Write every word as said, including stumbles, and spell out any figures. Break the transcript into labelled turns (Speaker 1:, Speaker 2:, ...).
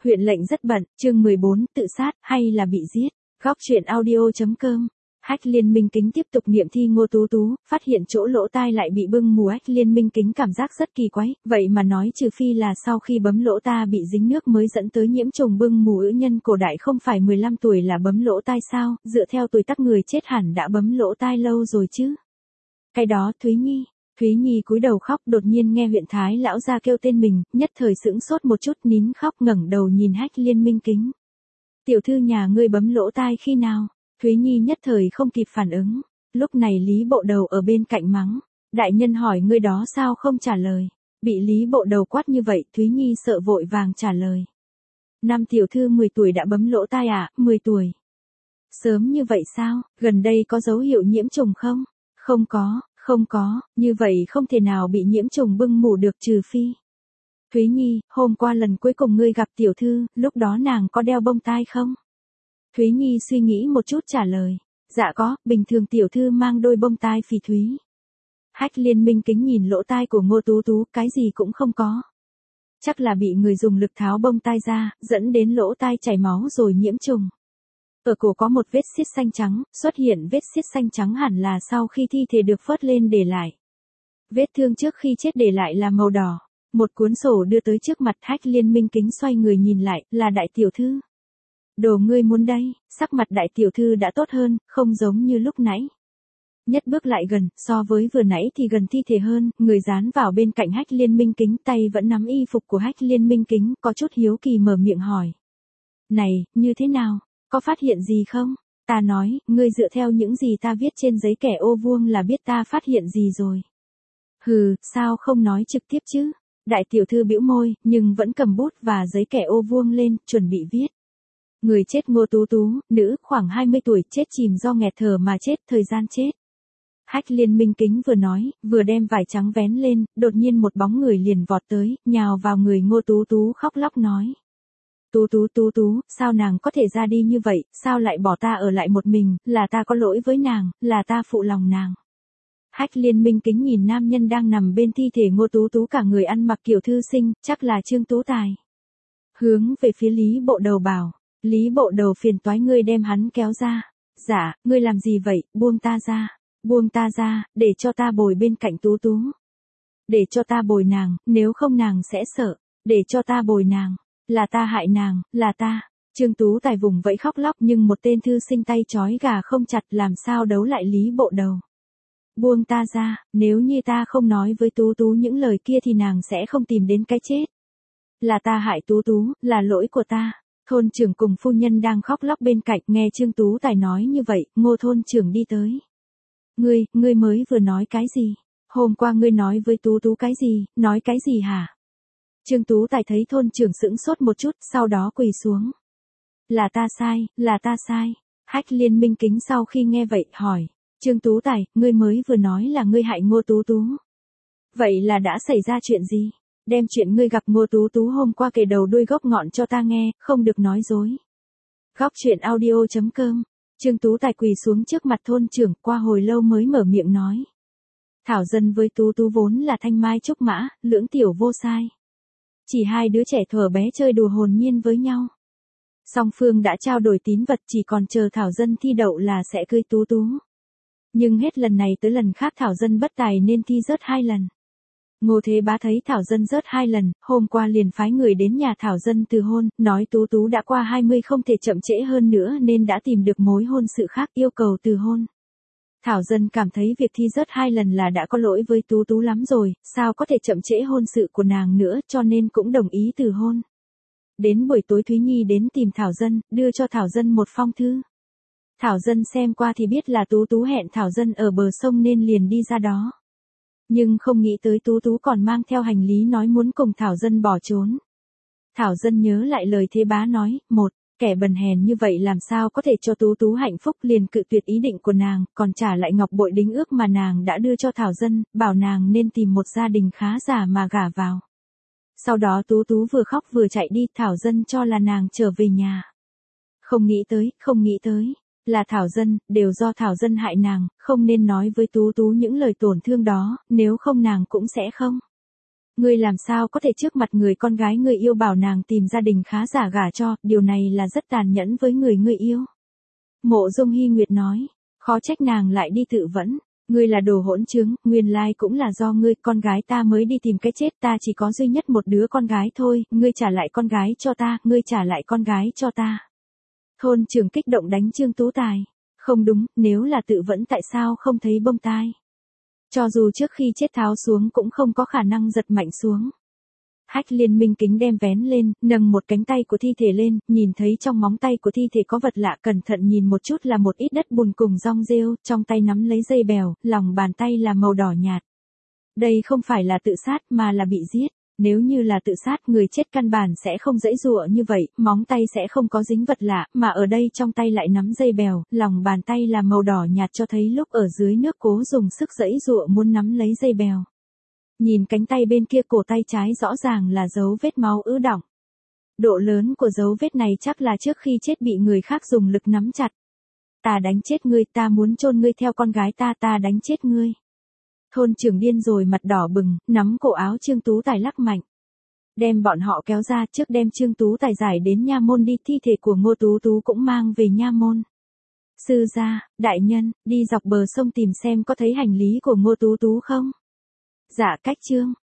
Speaker 1: Huyện lệnh rất bận, chương mười bốn, tự sát, hay là bị giết. Góc truyện audio.com. Hách Liên Minh Kính tiếp tục niệm thi Ngô Tú Tú, phát hiện chỗ lỗ tai lại bị bưng mù. Hách Liên Minh Kính cảm giác rất kỳ quái, vậy mà nói trừ phi là sau khi bấm lỗ ta bị dính nước mới dẫn tới nhiễm trùng bưng mù. Ữ nhân cổ đại không phải mười lăm tuổi là bấm lỗ tai sao, dựa theo tuổi tác người chết hẳn đã bấm lỗ tai lâu rồi chứ. Cái đó Thúy Nhi. Thúy Nhi cúi đầu khóc, đột nhiên nghe huyện Thái lão gia kêu tên mình, nhất thời sững sốt một chút, nín khóc ngẩng đầu nhìn Hách Liên Minh Kính. Tiểu thư nhà ngươi bấm lỗ tai khi nào? Thúy Nhi nhất thời không kịp phản ứng. Lúc này Lý Bộ Đầu ở bên cạnh mắng. Đại nhân hỏi ngươi đó sao không trả lời? Bị Lý Bộ Đầu quát như vậy, Thúy Nhi sợ vội vàng trả lời. Năm tiểu thư mười tuổi đã bấm lỗ tai à? mười tuổi. Sớm như vậy sao? Gần đây có dấu hiệu nhiễm trùng không? Không có, không có, như vậy không thể nào bị nhiễm trùng bưng mù được trừ phi. Thúy Nhi, hôm qua lần cuối cùng ngươi gặp tiểu thư, lúc đó nàng có đeo bông tai không? Thúy Nhi suy nghĩ một chút trả lời. Dạ có, bình thường tiểu thư mang đôi bông tai phỉ thúy. Hách Liên Minh Kính nhìn lỗ tai của Ngô Tú Tú, cái gì cũng không có. Chắc là bị người dùng lực tháo bông tai ra, dẫn đến lỗ tai chảy máu rồi nhiễm trùng. Ở cổ có một vết xiết xanh trắng, xuất hiện vết xiết xanh trắng hẳn là sau khi thi thể được phớt lên để lại. Vết thương trước khi chết để lại là màu đỏ. Một cuốn sổ đưa tới trước mặt. Hách Liên Minh Kính xoay người nhìn lại, là đại tiểu thư. Đồ ngươi muốn đây, sắc mặt đại tiểu thư đã tốt hơn, không giống như lúc nãy. Nhất bước lại gần, so với vừa nãy thì gần thi thể hơn, người dán vào bên cạnh Hách Liên Minh Kính, tay vẫn nắm y phục của Hách Liên Minh Kính, có chút hiếu kỳ mở miệng hỏi. Này, như thế nào, có phát hiện gì không? Ta nói, ngươi dựa theo những gì ta viết trên giấy kẻ ô vuông là biết ta phát hiện gì rồi. Hừ, sao không nói trực tiếp chứ? Đại tiểu thư bĩu môi, nhưng vẫn cầm bút và giấy kẻ ô vuông lên, chuẩn bị viết. Người chết Ngô Tú Tú, nữ, khoảng hai mươi tuổi, chết chìm do nghẹt thở mà chết, thời gian chết. Hách Liên Minh Kính vừa nói, vừa đem vải trắng vén lên, đột nhiên một bóng người liền vọt tới, nhào vào người Ngô Tú Tú khóc lóc nói. Tú Tú Tú Tú, sao nàng có thể ra đi như vậy, sao lại bỏ ta ở lại một mình, là ta có lỗi với nàng, là ta phụ lòng nàng. Hách Liên Minh Kính nhìn nam nhân đang nằm bên thi thể Ngô Tú Tú, cả người ăn mặc kiểu thư sinh, chắc là Trương Tú Tài. Hướng về phía Lý Bộ Đầu bảo. Lý Bộ Đầu phiền toái, ngươi đem hắn kéo ra. Dạ, ngươi làm gì vậy, buông ta ra. Buông ta ra, để cho ta bồi bên cạnh Tú Tú. Để cho ta bồi nàng, nếu không nàng sẽ sợ. Để cho ta bồi nàng. Là ta hại nàng, là ta. Trương Tú Tài vùng vẫy khóc lóc, nhưng một tên thư sinh tay trói gà không chặt làm sao đấu lại Lý Bộ Đầu. Buông ta ra, nếu như ta không nói với Tú Tú những lời kia thì nàng sẽ không tìm đến cái chết. Là ta hại Tú Tú, là lỗi của ta. Thôn trưởng cùng phu nhân đang khóc lóc bên cạnh, nghe Trương Tú Tài nói như vậy, Ngô thôn trưởng đi tới. Ngươi, ngươi mới vừa nói cái gì? Hôm qua ngươi nói với Tú Tú cái gì, nói cái gì hả? Trương Tú Tài thấy thôn trưởng sững sốt một chút, sau đó quỳ xuống. Là ta sai, là ta sai. Hách Liên Minh Kính sau khi nghe vậy, hỏi. Trương Tú Tài, ngươi mới vừa nói là ngươi hại Ngô Tú Tú. Vậy là đã xảy ra chuyện gì? Đem chuyện ngươi gặp Ngô Tú Tú hôm qua kể đầu đuôi gốc ngọn cho ta nghe, không được nói dối. Góc truyện audio.com. Trương Tú Tài quỳ xuống trước mặt thôn trưởng, qua hồi lâu mới mở miệng nói. Thảo Dân với Tú Tú vốn là thanh mai trúc mã, lưỡng tiểu vô sai. Chỉ hai đứa trẻ thuở bé chơi đùa hồn nhiên với nhau. Song phương đã trao đổi tín vật, chỉ còn chờ Thảo Dân thi đậu là sẽ cưới Tú Tú. Nhưng hết lần này tới lần khác Thảo Dân bất tài nên thi rớt hai lần. Ngô Thế Bá thấy Thảo Dân rớt hai lần, hôm qua liền phái người đến nhà Thảo Dân từ hôn, nói Tú Tú đã qua hai mươi không thể chậm trễ hơn nữa nên đã tìm được mối hôn sự khác, yêu cầu từ hôn. Thảo Dân cảm thấy việc thi rớt hai lần là đã có lỗi với Tú Tú lắm rồi, sao có thể chậm trễ hôn sự của nàng nữa, cho nên cũng đồng ý từ hôn. Đến buổi tối Thúy Nhi đến tìm Thảo Dân, đưa cho Thảo Dân một phong thư. Thảo Dân xem qua thì biết là Tú Tú hẹn Thảo Dân ở bờ sông nên liền đi ra đó. Nhưng không nghĩ tới Tú Tú còn mang theo hành lý nói muốn cùng Thảo Dân bỏ trốn. Thảo Dân nhớ lại lời Thế Bá nói, một, kẻ bần hèn như vậy làm sao có thể cho Tú Tú hạnh phúc, liền cự tuyệt ý định của nàng, còn trả lại ngọc bội đính ước mà nàng đã đưa cho Thảo Dân, bảo nàng nên tìm một gia đình khá giả mà gả vào. Sau đó Tú Tú vừa khóc vừa chạy đi, Thảo Dân cho là nàng trở về nhà. Không nghĩ tới, không nghĩ tới. Là Thảo Dân, đều do Thảo Dân hại nàng, không nên nói với Tú Tú những lời tổn thương đó, nếu không nàng cũng sẽ không. Ngươi làm sao có thể trước mặt người con gái ngươi yêu bảo nàng tìm gia đình khá giả gả cho, điều này là rất tàn nhẫn với người ngươi yêu. Mộ Dung Hy Nguyệt nói, khó trách nàng lại đi tự vẫn, ngươi là đồ hỗn trướng, nguyên lai cũng là do ngươi, con gái ta mới đi tìm cái chết, ta chỉ có duy nhất một đứa con gái thôi, ngươi trả lại con gái cho ta, ngươi trả lại con gái cho ta. Thôn trưởng kích động đánh Trương Tú Tài, không đúng, nếu là tự vẫn tại sao không thấy bông tai. Cho dù trước khi chết tháo xuống cũng không có khả năng giật mạnh xuống. Hách Liên Minh kính đem vén lên, nâng một cánh tay của thi thể lên, nhìn thấy trong móng tay của thi thể có vật lạ, cẩn thận nhìn một chút là một ít đất bùn cùng rong rêu, trong tay nắm lấy dây bèo, lòng bàn tay là màu đỏ nhạt. Đây không phải là tự sát mà là bị giết. Nếu như là tự sát, người chết căn bản sẽ không giãy giụa như vậy, móng tay sẽ không có dính vật lạ, mà ở đây trong tay lại nắm dây bèo, lòng bàn tay là màu đỏ nhạt cho thấy lúc ở dưới nước cố dùng sức giãy giụa muốn nắm lấy dây bèo. Nhìn cánh tay bên kia, cổ tay trái rõ ràng là dấu vết máu ứ đọng. Độ lớn của dấu vết này chắc là trước khi chết bị người khác dùng lực nắm chặt. Ta đánh chết ngươi, ta muốn chôn ngươi theo con gái ta, ta đánh chết ngươi. Thôn trưởng điên rồi, mặt đỏ bừng, nắm cổ áo Trương Tú Tài lắc mạnh. Đem bọn họ kéo ra, trước đem Trương Tú Tài giải đến nha môn đi, thi thể của Ngô Tú Tú cũng mang về nha môn. Sư gia, đại nhân, đi dọc bờ sông tìm xem có thấy hành lý của Ngô Tú Tú không? Dạ cách Trương.